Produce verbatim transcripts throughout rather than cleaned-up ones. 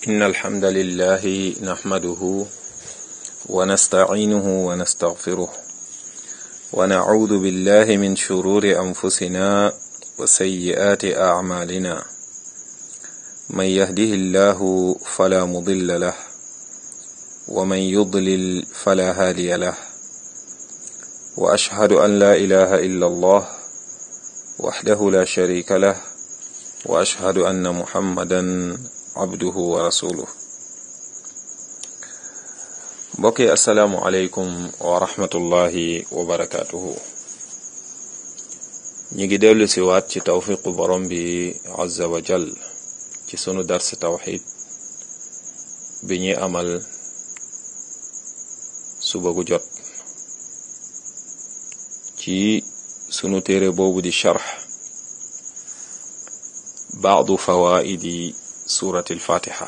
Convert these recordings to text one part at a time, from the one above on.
إن الحمد لله نحمده ونستعينه ونستغفره ونعوذ بالله من شرور أنفسنا وسيئات أعمالنا من يهده الله فلا مضل له ومن يضلل فلا هادي له وأشهد أن لا إله إلا الله وحده لا شريك له وأشهد أن محمدا عبده ورسوله mbokki assalaamu aleykum wa rahmatullahi wa barakaatuhu ñi ngi dellu si waat ci tawfiqu borom bi azza wa jal ci sunu dars tawxid bi ñuy amal suba gu jot ci sunu téere boobu di sharx baadu fawaidi surati alfatiha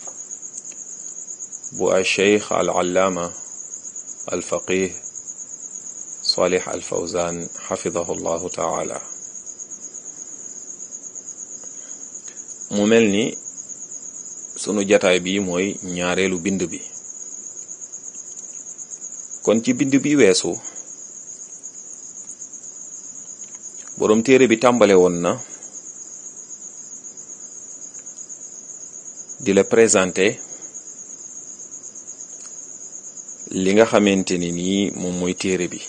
bu ay cheikh al allaama al faqih salih al fawzan xafidahu llahu taala mu mel ni sunu jataay bi mooy ñaareelu bind bi kon ci bind bi weesu boroom téere bi tàmbale woon na di la présenter li nga xamante ni nii moom mooy téere bi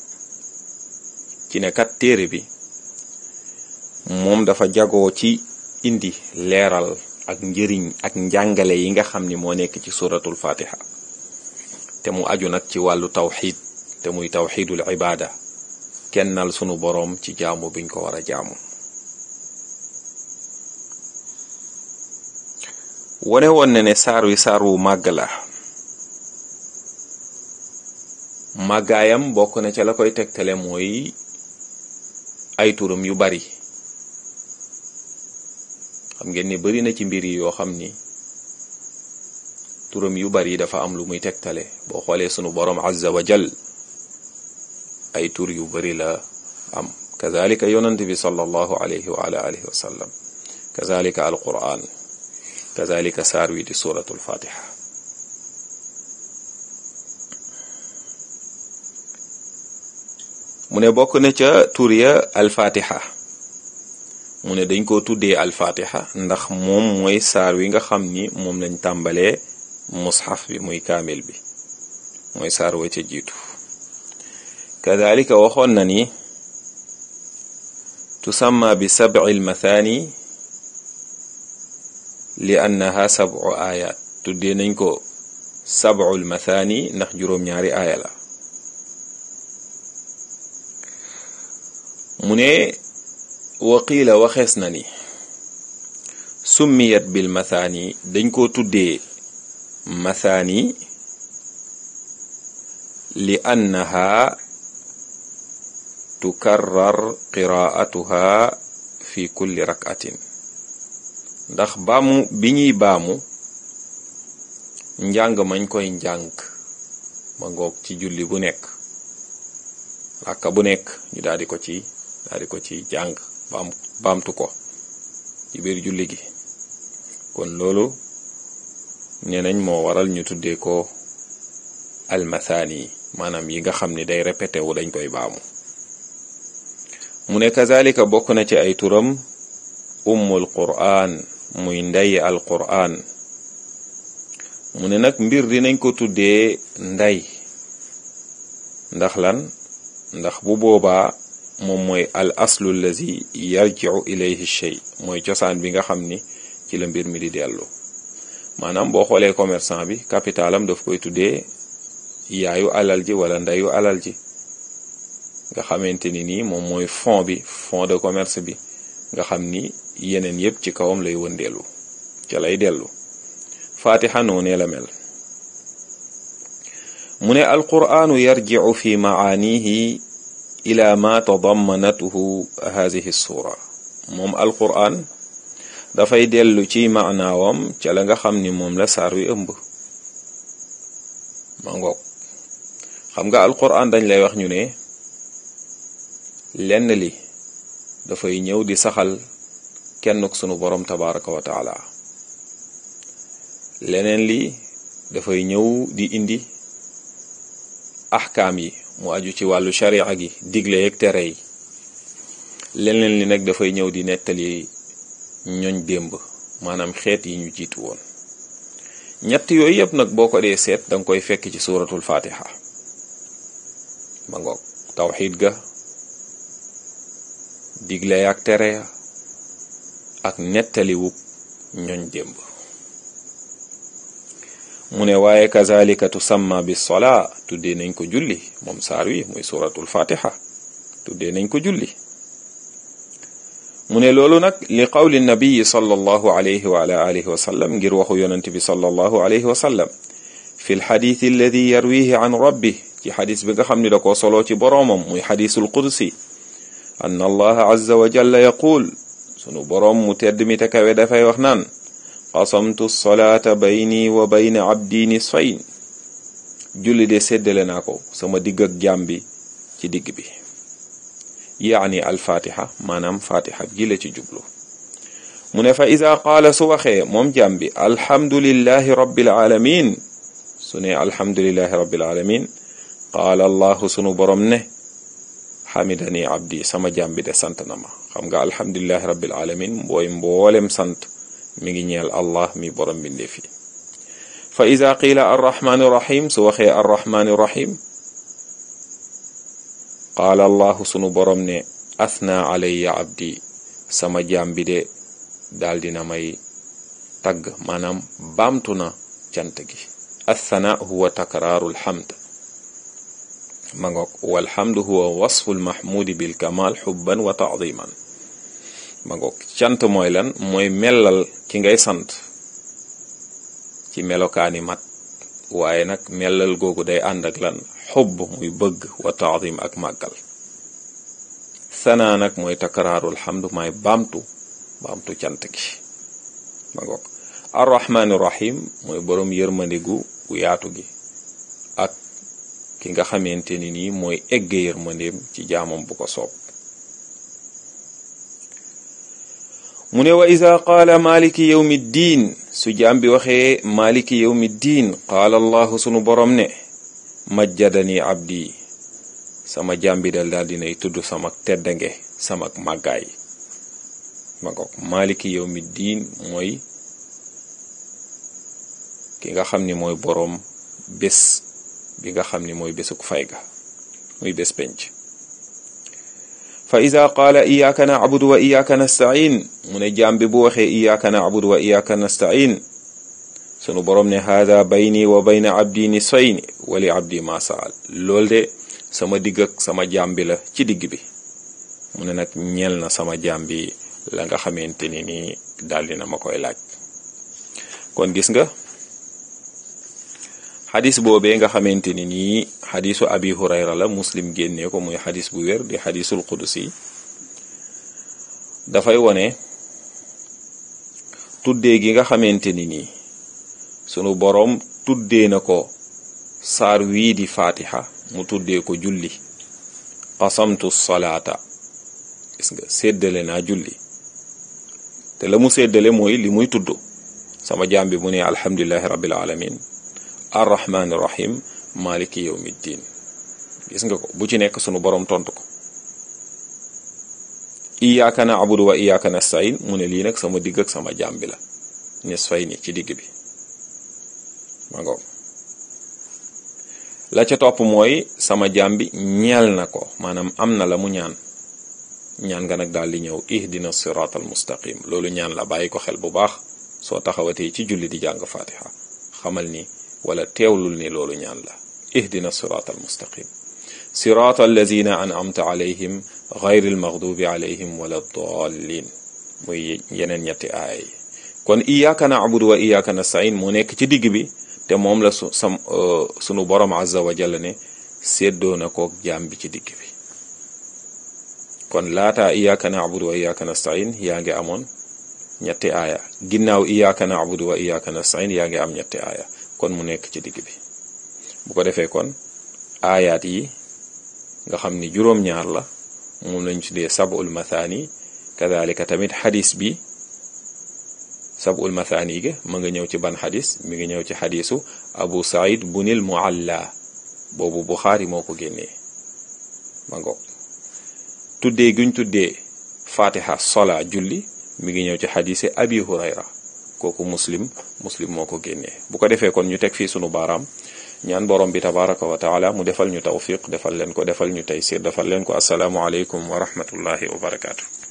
ci ne kat téere bi moom dafa jagoo ci indi leeral ak njëriñ ak njàngale yi nga xam ni moo nekk ci suratul fatiha te mu aju nag ci wàllu tawxid te muy tawxidul ibada kennal sunu boroom ci jaamu biñ ko war a jaamu wone woon na ne saar wi saar wu màgg la màggaayam bokk na ca la koy tegtale mooy ay turam yu bari xam ngeen ni bari na ci mbir yi yoo xam ni turam yu bari dafa am lu muy tegtale boo xoolee sunu boroom azza wa jal ay tur yu bari la am kazalika yonant bi sallallahu alayhi wa ala alihi wa sallam kazalika alquran kazalika saar wi di suratul fatiha mu ne bokk na ca tur ya alfatiha mu ne dañ ko tuddee alfatiha ndax moom mooy saar wi nga xam ni moom lañ tàmbalee mushaf bi muy kaamil bi mooy saar wa ca jiitu kadalika waxoon na ni tusamma bi sab'i almathani li annaha sab'u ayat tuddee nañ ko sab'u almathani ndax juróom-ñaari aaya la mu ne waqiila waxees na ni summiyat bil mathani dañ ko tuddee mathani li annaha tukarrar qiraatuha fi kulli rak'atin ndax baamu bi ñuy baamu njàng mañ koy njàng ma ngoog ci julli bu nekk rakka bu nekk ñu daal di ko ci daal di ko ci jàng baam baamtu ko ci biir julli gi kon loolu nee nañ moo waral ñu tuddee ko almathani maanaam yi nga xam ni day répété wu dañ koy baamu mu ne kazalika bokk na ci ay turam ummul qur'an muy ndey al qur'an mu ne nag mbir dinañ ko tuddee ndey ndax lan ndax bu boobaa moom mooy al aslu allazi yarji'u ilayhi shay mooy cosaan bi nga xam ni ci la mbir mi di dellu maanaam boo xoolee commerçant bi capitalam daf koy tuddee yaayu alal ji wala ndeyu alal ji nga xamante ni nii moom mooy fond bi fond de commerce bi nga xam ni yeneen yépp ci kawam lay wëndeelu ca lay dellu fatiha noonee la mel mu ne alqur'anu yarji'u fi maanihi ila ma tadammanatuhu hadhihi sura moom alqur'an dafay dellu ci maanaawam ca la nga xam ni moom la saar wi ëmb ma ngoog xam nga alqur'an dañ lay wax ñu ne lenn li dafay ñëw di saxal kennuk sunu borom tabaraka wa taala leneen li dafay ñëw di indi ahkaam yi mu aju ci wàllu sharia gi digle yeeg tere yi. leneen li nag dafay ñëw di nettali ñoñ démb maanaam xeet yi ñu jiitu woon. ñett yooyu yëpp nag boo ko dee seet danga koy fekk ci suuratul fatiha ma ngoog tawxiid ga digle ak tere ak nettaliwu ñoñ démb. mu ne waaye kazalika tusamma bis sola tuddee nañ ko julli moom saar wi muy suuratul fatiha tuddee nañ ko julli. mu ne loolu nag li qawli nabii sallallahu alayhi wa ala alihi wa sallam ngir waxu yonent bi sallallahu alayhi wa sallam fi lxadith alladi yarwihi an rabbi ci xadis bi nga xam ni da koo soloo ci boroomam muy xadisul qudsi an allaha azza wa jalla yaqul sunu boroom mu tedd mi te kawe dafay wax naan qasamtu salaata bayni wa bayna abdi nisfayn julli de séddale naa ko sama digg ak jaam bi ci digg bi yaani alfatiha maanaam fatiha gi la ci jublu. mu ne fa ida qaala su waxee moom jaam bi alhamdulillahi rabbil alamin su ne alhamdulillahi rabbil alamin qaala allahu sunu borom ne xamidani abdi sama jaam bi de sant na ma. xam nga alhamdulillahi rabbil alamin mbooy mboolem sant mi ngi ñeel allah mi borom bindee fi. fa ida qiila arrahmani rahim su waxee arrahmani rahim qaala allahu sunu borom ne athna alayya abdi sama jaam bi de daal dina may tagg maanaam baamtu na cant gi. athana huwa takraaru lhamd ma ngoog walhamdu huwa wasfu lmahmudi bilkamal xubban wa taadiman ma ngoog cant mooy lan mooy mellal ki ngay sant ci melokaani mat waaye nag mellal googu day ànd ak lan xubb muy bëgg wa taadim ak màggal. sanaa nag mooy takraarul hamdu maay baamtu baamtu cant gi ma ngoog. arrahmaani rahim mooy boroom yërmande gu gu yaatu gi ak ki nga xamante ni nii mooy egge yërmandeem ci jaamam bu ko soob. mu ne wa iza qaala maliki yawmi diin su jaam bi waxee maliki yawmi diin qaala allahu sunu borom ne majjadani abdi sama jaam bi dal daal dinay tudd sama teddange sama màggaay ma ko maliki yawmi diin mooy ki nga xam ni mooy boroom bés bi nga xam ni mooy bésuk fay ga muy bés penc. fa ida qaala iyyaka na'budu wa iyyaka nasta'in mu ne jaam bi bu waxee iyyaka na'budu wa iyyaka nasta'in sunu borom ne hada bayni wa bayna abdi nisfayn wa li abdi ma sa'al lool de sama digg ak sama jaam bi la ci digg bi mu ne nag ñeel na sama jaam bi la nga xamante ni nii daldi na ma koy laaj. kon gis nga xadis boobee nga xamante ni nii xadisu abi hurayra la muslim génnee ko muy xadis bu wér di xadisul qudusi dafay wone tuddee gi nga xamante ni nii sunu boroom tuddee na ko saar wii di fatiha mu tuddee ko julli. qasamtu salaata gis nga séddale naa julli te la mu séddale mooy li muy tudd sama jaam bi mu ne alhamdulillahi rabbil alamin arrahmaani rahim maliki yawmiddin gis nga ko bu ci nekk sunu borom tontu ko. iyyaka na'budu wa iyyaka nasta'in mu ne lii nag sama digg ak sama jaam bi la nisfayni ci digg bi ma ngoog. la ca topp mooy sama jaam bi ñeel na ko maanaam am na la mu ñaan ñaan nga nag daal di ñëw ihdina siratal mustaqim loolu ñaan la bàyyi ko xel bu baax soo taxawatee ci julli di jàng fatiha xamal ni wala teewlul ni loolu ñaan la ihdina sirata almustaqim sirata allazina an'amta alayhim gayri almaghdubi alayhim wala dallin muy yeneen ñetti aaya yi. kon iyyaka na'budu wa iyyaka nasta'in moo nekk ci digg bi te moom la su sam sunu borom azza wa jalla ne séddoo na koog jaam bi ci digg bi. kon laataa iyyaka na'budu wa iyyaka nasta'in yaa ngi amoon ñetti aaya ginnaaw iyyaka na'budu wa iyyaka nasta'in yaa ngi am ñetti aaya kon mu nekk ci digg bi. bu ko defee kon aayaat yi nga xam ni juróom-ñaar la moom lañ tuddee sab'ul mathani kadhalika tamit xadis bi sab'ul mathani ga ma nga ñëw ci ban xadis mi ngi ñëw ci xadisu abu saïd bunil mualla boobu buxaari moo ko génnee ma ngoog tuddee guñ tuddee fatiha sola julli mi ngi ñëw ci xadisi abi hurayra kooku muslim muslim moo ko génnee bu ko defee kon ñu teg fii sunu baaraam ñaan borom bi tabaraka wa taala mu defal ñu tawfiq defal leen ko defal ñu taysir defal leen ko asalaamu aleykum wa rahmatullahi wa barakaatu